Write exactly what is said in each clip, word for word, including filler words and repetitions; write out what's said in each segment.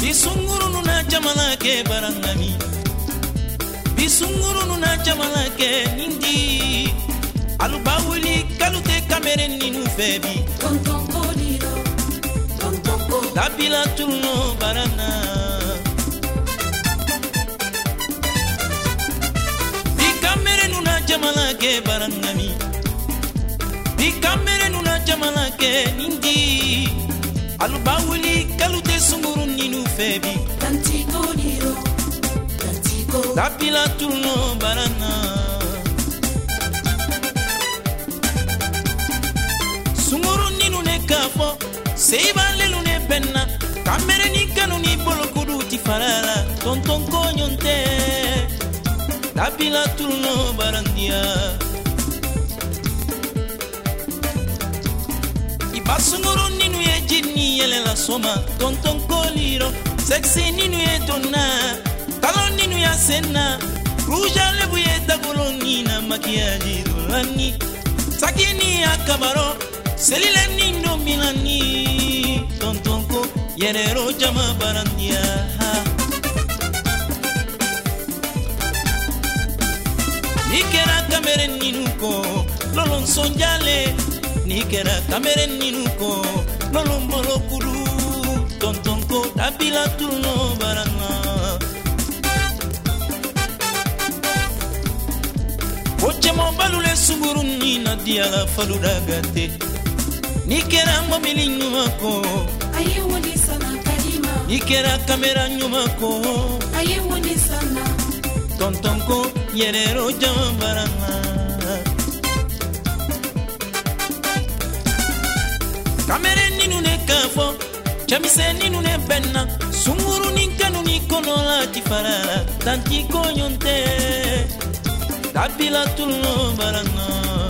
Bisunguru na jamala ke barangami, bisunguru na jamala ke nindi. Alubawuli kalute kamere ninu febi. Tonton koliro, tonton ko. Dabila tulno barana. Bi kamere nuna jamala ke barangami, bi kamere nuna jamala ke nindi. Alubawuli kalute sunguru ninu febi. Tanti koliro, tanti ko. Dabila tulno barana. Sunguru ninu ne kafo, seiba lelu ne penna. Kamere ni kanu ni bolo kudu ti farala. Tonton konyonte, dabila tulno barandia. Iba sunguru ninu ye jini yele la soma. Tonton koliro, sexy ninu ye donna. Talon ninu ya sena. Ruja lebu ye tabolo nina makiaji dolani. Sakini akabaro. Selile nindo milani tontonko yerero jama barandia. Nikera kamere ninuko lolon sonjale. Nikera kamere ninuko lolon bolo kudu tontonko dabila tulno barana. Oche mo balule sunguru nina diala faludagate. Nikera mobili nyuma ko, aye woni sana kalima. Nikera kamera nyuma ko, aye woni sana. Tonton ko yerero jambarana. Kamere ninu ne kafo, chamise ninu ne benna. Sunguru ninkanu nikono la tifarala. Tanti konyonte, dabila tulno barana.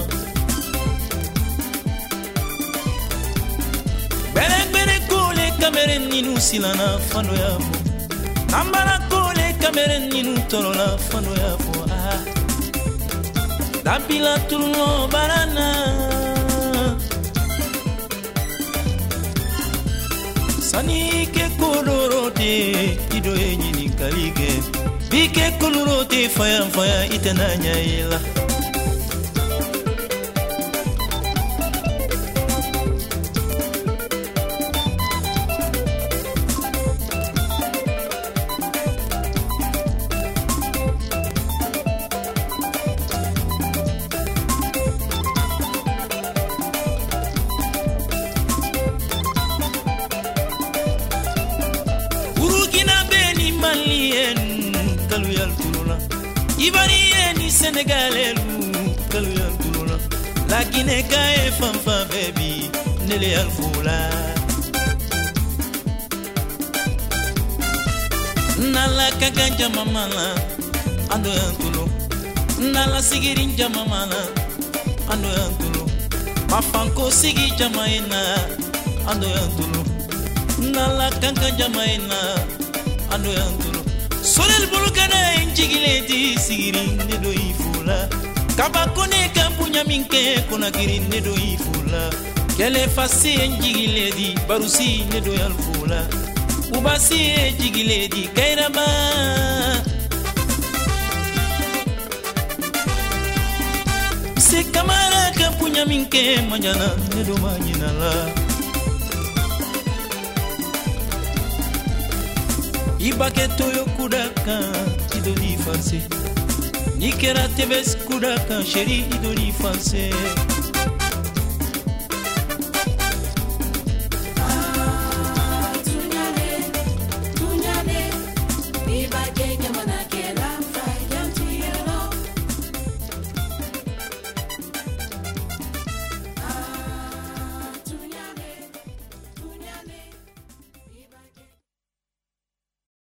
Bere bere kole kamere ninu silana fano yabo. Nambara kole kamere ninu torola fano yabo. Ah, dabila tulno barana. Sani ke kolorote ido enyini kalige. Bike kolorote faya faya itenanya ila. Ivoirieni Sénégalelu kalu yantulula. La Guinée kae fanfa baby nele alfula. Nala kaganja mamala ando yantulo. Nala sigirinja mamala ando yantulo. Mafanko sigi jamaina ando yantulo. Nala kaganja maina ando yantulo. Solel bulukana injigileti sigirinde do ifula. Kabakone kampunya minke kona girinde do ifula. Kele fasi injigileti barusi ne do yalfula. Ubasi injigileti kairaba. Se kamara kampunya minke manjana ne do manjinala. Ibake toyo kudaka idoli fanse. Nikera tebes kudaka sheri idoli fanse.